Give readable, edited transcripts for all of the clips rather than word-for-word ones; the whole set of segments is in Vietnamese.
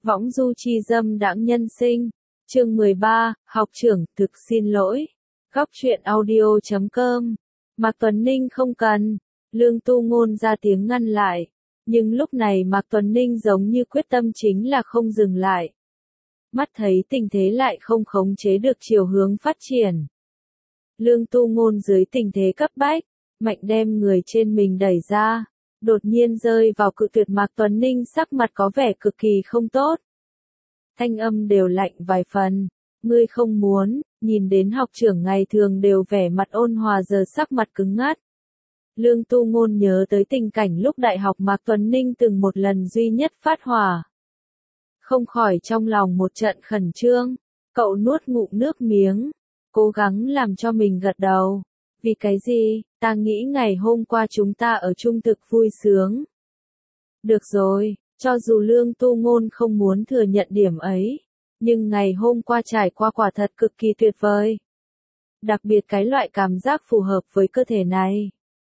Võng du chi dâm đãng nhân sinh. Chương 13, học trưởng, thực xin lỗi. Góc truyện audio.com. Mạc Tuấn Ninh không cần. Lương Tu Ngôn ra tiếng ngăn lại. Nhưng lúc này Mạc Tuấn Ninh giống như quyết tâm chính là không dừng lại. Mắt thấy tình thế lại không khống chế được chiều hướng phát triển. Lương Tu Ngôn dưới tình thế cấp bách, mạnh đem người trên mình đẩy ra. Đột nhiên rơi vào cự tuyệt. Mạc Tuấn Ninh sắc mặt có vẻ cực kỳ không tốt. Thanh âm đều lạnh vài phần. Ngươi không muốn, nhìn đến học trưởng ngày thường đều vẻ mặt ôn hòa giờ sắc mặt cứng ngắt. Lương Tu Ngôn nhớ tới tình cảnh lúc đại học Mạc Tuấn Ninh từng một lần duy nhất phát hỏa. Không khỏi trong lòng một trận khẩn trương, cậu nuốt ngụm nước miếng, cố gắng làm cho mình gật đầu. Vì cái gì, ta nghĩ ngày hôm qua chúng ta ở chung thực vui sướng. Được rồi, cho dù Lương Tu Ngôn không muốn thừa nhận điểm ấy, nhưng ngày hôm qua trải qua quả thật cực kỳ tuyệt vời. Đặc biệt cái loại cảm giác phù hợp với cơ thể này.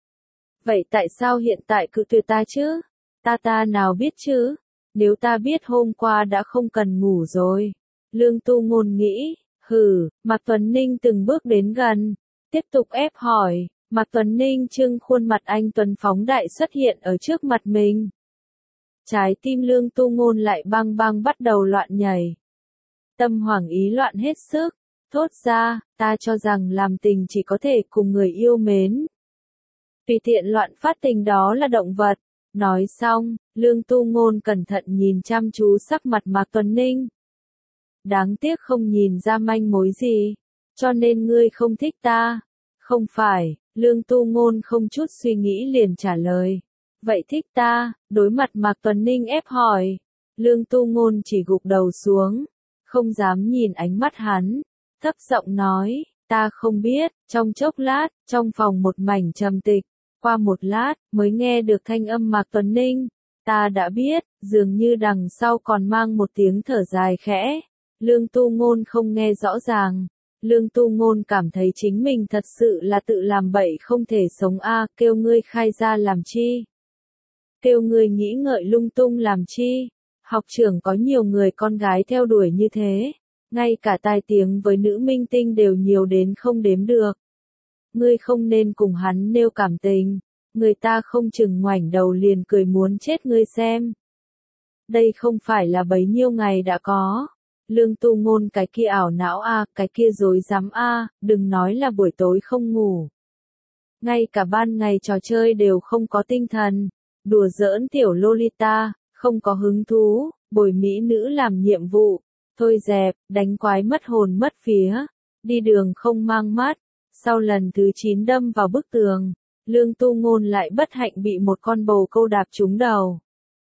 Vậy tại sao hiện tại cự tuyệt ta chứ? Ta nào biết chứ? Nếu ta biết hôm qua đã không cần ngủ rồi. Lương Tu Ngôn nghĩ, Mạc Tuấn Ninh từng bước đến gần, tiếp tục ép hỏi. Mạc Tuấn Ninh trưng khuôn mặt anh tuấn phóng đại xuất hiện ở trước mặt mình. Trái tim Lương Tu Ngôn lại bang bang bắt đầu loạn nhảy. Tâm hoảng ý loạn hết sức, thốt ra, ta cho rằng làm tình chỉ có thể cùng người yêu mến. Tùy tiện loạn phát tình đó là động vật. Nói xong, Lương Tu Ngôn cẩn thận nhìn chăm chú sắc mặt Mạc Tuấn Ninh. Đáng tiếc không nhìn ra manh mối gì, cho nên ngươi không thích ta. Không phải, Lương Tu Ngôn không chút suy nghĩ liền trả lời. Vậy thích ta, đối mặt Mạc Tuấn Ninh ép hỏi. Lương Tu Ngôn chỉ gục đầu xuống, không dám nhìn ánh mắt hắn, thấp giọng nói, ta không biết. Trong chốc lát, trong phòng một mảnh trầm tịch, qua một lát, mới nghe được thanh âm Mạc Tuấn Ninh. Ta đã biết, dường như đằng sau còn mang một tiếng thở dài khẽ. Lương Tu Ngôn không nghe rõ ràng. Lương Tu Ngôn cảm thấy chính mình thật sự là tự làm bậy không thể sống kêu ngươi khai ra làm chi? Kêu ngươi nghĩ ngợi lung tung làm chi? Học trưởng có nhiều người con gái theo đuổi như thế, ngay cả tai tiếng với nữ minh tinh đều nhiều đến không đếm được. Ngươi không nên cùng hắn nêu cảm tình, người ta không chừng ngoảnh đầu liền cười muốn chết ngươi xem. Đây không phải là bấy nhiêu ngày đã có. Lương Tu Ngôn cái kia ảo não cái kia dối dám đừng nói là buổi tối không ngủ. Ngay cả ban ngày trò chơi đều không có tinh thần, đùa giỡn tiểu Lolita, không có hứng thú, bồi mỹ nữ làm nhiệm vụ, thôi dẹp, đánh quái mất hồn mất vía, đi đường không mang mắt. Sau lần thứ 9 đâm vào bức tường, Lương Tu Ngôn lại bất hạnh bị một con bồ câu đạp trúng đầu.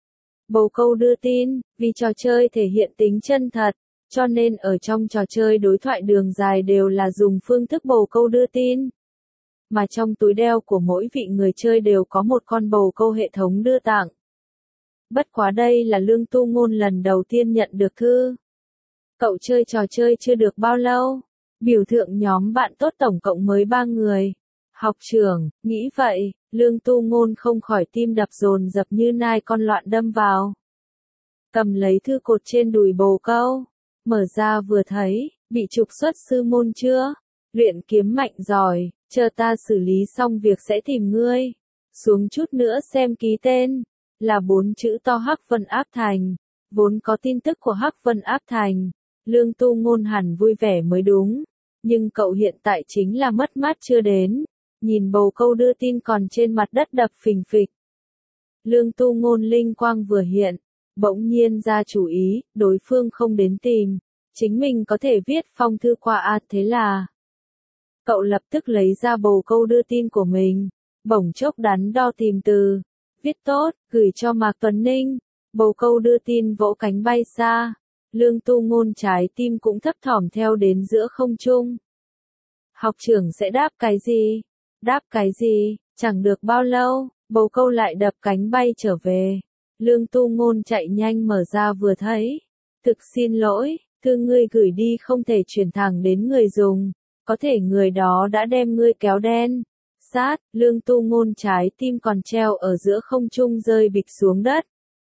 Bồ câu đưa tin, vì trò chơi thể hiện tính chân thật, cho nên ở trong trò chơi đối thoại đường dài đều là dùng phương thức bồ câu đưa tin. Mà trong túi đeo của mỗi vị người chơi đều có một con bồ câu hệ thống đưa tặng. Bất quá đây là Lương Tu Ngôn lần đầu tiên nhận được thư. Cậu chơi trò chơi chưa được bao lâu. Biểu thượng nhóm bạn tốt tổng cộng mới 3 người. Học trưởng, nghĩ vậy, Lương Tu Ngôn không khỏi tim đập dồn dập như nai con loạn đâm vào. Cầm lấy thư cột trên đùi bồ câu, mở ra vừa thấy, bị trục xuất sư môn chưa? Luyện kiếm mạnh giỏi, chờ ta xử lý xong việc sẽ tìm ngươi. Xuống chút nữa xem ký tên, là 4 chữ to Hắc Vân Áp Thành. Vốn có tin tức của Hắc Vân Áp Thành, Lương Tu Ngôn hẳn vui vẻ mới đúng. Nhưng cậu hiện tại chính là mất mát chưa đến. Nhìn bồ câu đưa tin còn trên mặt đất đập phình phịch. Lương Tu Ngôn linh quang vừa hiện, bỗng nhiên ra chủ ý, đối phương không đến tìm, chính mình có thể viết phong thư qua thế là. Cậu lập tức lấy ra bồ câu đưa tin của mình, bỗng chốc đắn đo tìm từ, viết tốt, gửi cho Mạc Tuấn Ninh. Bồ câu đưa tin vỗ cánh bay xa. Lương Tu Ngôn trái tim cũng thấp thỏm theo đến giữa không trung. Học trưởng sẽ đáp cái gì? Đáp cái gì? Chẳng được bao lâu, bồ câu lại đập cánh bay trở về. Lương Tu Ngôn chạy nhanh mở ra vừa thấy. Thực xin lỗi, thư ngươi gửi đi không thể chuyển thẳng đến người dùng. Có thể người đó đã đem ngươi kéo đen. Sát, Lương Tu Ngôn trái tim còn treo ở giữa không trung rơi bịch xuống đất.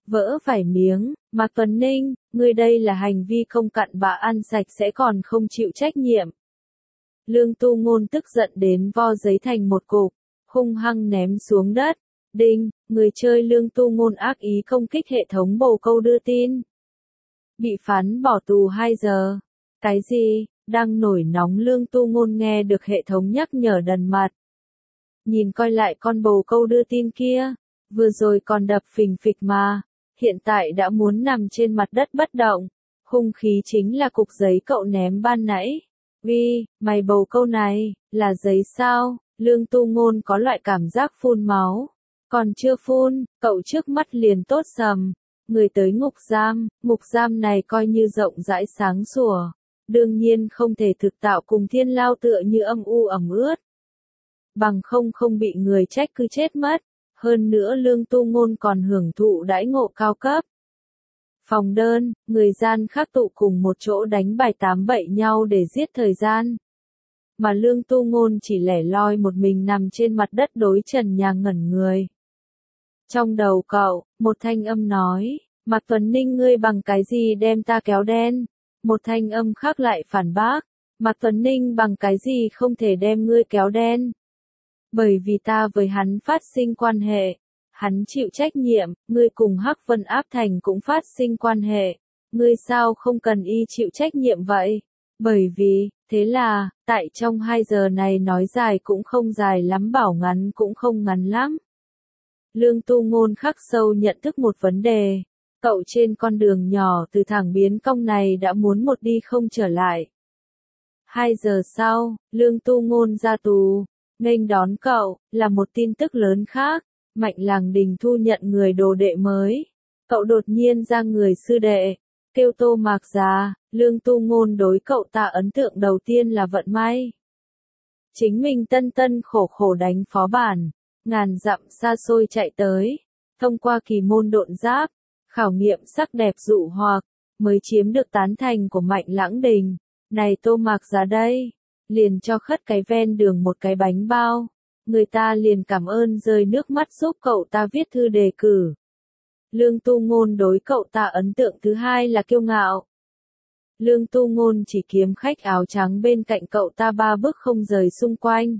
Vỡ vài miếng, Mạc Tuấn Ninh, ngươi đây là hành vi không cặn bã ăn sạch sẽ còn không chịu trách nhiệm. Lương Tu Ngôn tức giận đến vo giấy thành một cục, hung hăng ném xuống đất. Đinh, người chơi Lương Tu Ngôn ác ý công kích hệ thống bồ câu đưa tin. Bị phán bỏ tù 2 giờ. Cái gì? Đang nổi nóng Lương Tu Ngôn nghe được hệ thống nhắc nhở đần mặt. Nhìn coi lại con bồ câu đưa tin kia, vừa rồi còn đập phình phịch mà, hiện tại đã muốn nằm trên mặt đất bất động. Hung khí chính là cục giấy cậu ném ban nãy. Vì, mày bầu câu này, là giấy sao? Lương Tu Ngôn có loại cảm giác phun máu. Còn chưa phun, cậu trước mắt liền tốt sầm. Người tới ngục giam này coi như rộng rãi sáng sủa. Đương nhiên không thể thực tạo cùng thiên lao tựa như âm u ẩm ướt. Bằng không bị người trách cứ chết mất. Hơn nữa Lương Tu Ngôn còn hưởng thụ đãi ngộ cao cấp. Phòng đơn, người gian khác tụ cùng một chỗ đánh bài tám bậy nhau để giết thời gian. Mà Lương Tu Ngôn chỉ lẻ loi một mình nằm trên mặt đất đối trần nhà ngẩn người. Trong đầu cậu, một thanh âm nói, Mạc Tuấn Ninh ngươi bằng cái gì đem ta kéo đen? Một thanh âm khác lại phản bác, Mạc Tuấn Ninh bằng cái gì không thể đem ngươi kéo đen? Bởi vì ta với hắn phát sinh quan hệ. Hắn chịu trách nhiệm, ngươi cùng Hắc Vân Áp Thành cũng phát sinh quan hệ. Ngươi sao không cần y chịu trách nhiệm vậy? Bởi vì, thế là, tại trong 2 giờ này nói dài cũng không dài lắm bảo ngắn cũng không ngắn lắm. Lương Tu Ngôn khắc sâu nhận thức một vấn đề. Cậu trên con đường nhỏ từ thẳng biến cong này đã muốn một đi không trở lại. 2 giờ sau, Lương Tu Ngôn ra tù. Nghênh đón cậu, là một tin tức lớn khác. Mạnh Làng Đình thu nhận người đồ đệ mới. Cậu đột nhiên ra người sư đệ. Kêu Tô Mạc già, Lương Tu Ngôn đối cậu ta ấn tượng đầu tiên là vận may. Chính mình tân khổ đánh phó bản. Ngàn dặm xa xôi chạy tới. Thông qua kỳ môn độn giáp. Khảo nghiệm sắc đẹp dụ hoặc. Mới chiếm được tán thành của Mạnh Lãng Đình. Này Tô Mạc già đây. Liền cho khất cái ven đường một cái bánh bao. Người ta liền cảm ơn rơi nước mắt giúp cậu ta viết thư đề cử. Lương Tu Ngôn đối cậu ta ấn tượng thứ hai là kiêu ngạo. Lương Tu Ngôn chỉ kiếm khách áo trắng bên cạnh cậu ta 3 bước không rời xung quanh.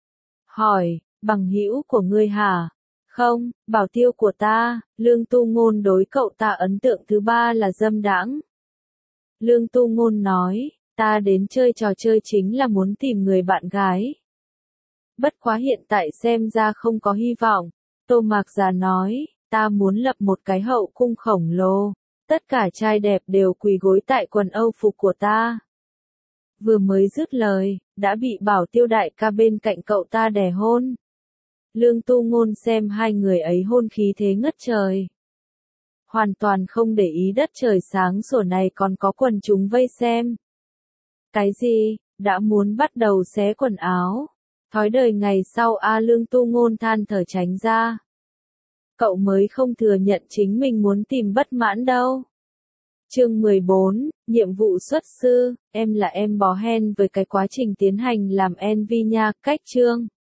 Hỏi, bằng hữu của ngươi hả? Không, bảo tiêu của ta. Lương Tu Ngôn đối cậu ta ấn tượng thứ 3 là dâm đãng. Lương Tu Ngôn nói, ta đến chơi trò chơi chính là muốn tìm người bạn gái. Bất quá hiện tại xem ra không có hy vọng. Tô Mạc già nói, ta muốn lập một cái hậu cung khổng lồ. Tất cả trai đẹp đều quỳ gối tại quần âu phục của ta. Vừa mới dứt lời, đã bị bảo tiêu đại ca bên cạnh cậu ta đè hôn. Lương Tu Ngôn xem hai người ấy hôn khí thế ngất trời. Hoàn toàn không để ý đất trời sáng sủa này còn có quần chúng vây xem. Cái gì, đã muốn bắt đầu xé quần áo. Thói đời ngày sau Lương Tu Ngôn than thở tránh ra. Cậu mới không thừa nhận chính mình muốn tìm bất mãn đâu. Chương 14, nhiệm vụ xuất sư, em là em bó hen với cái quá trình tiến hành làm NV nha, cách chương.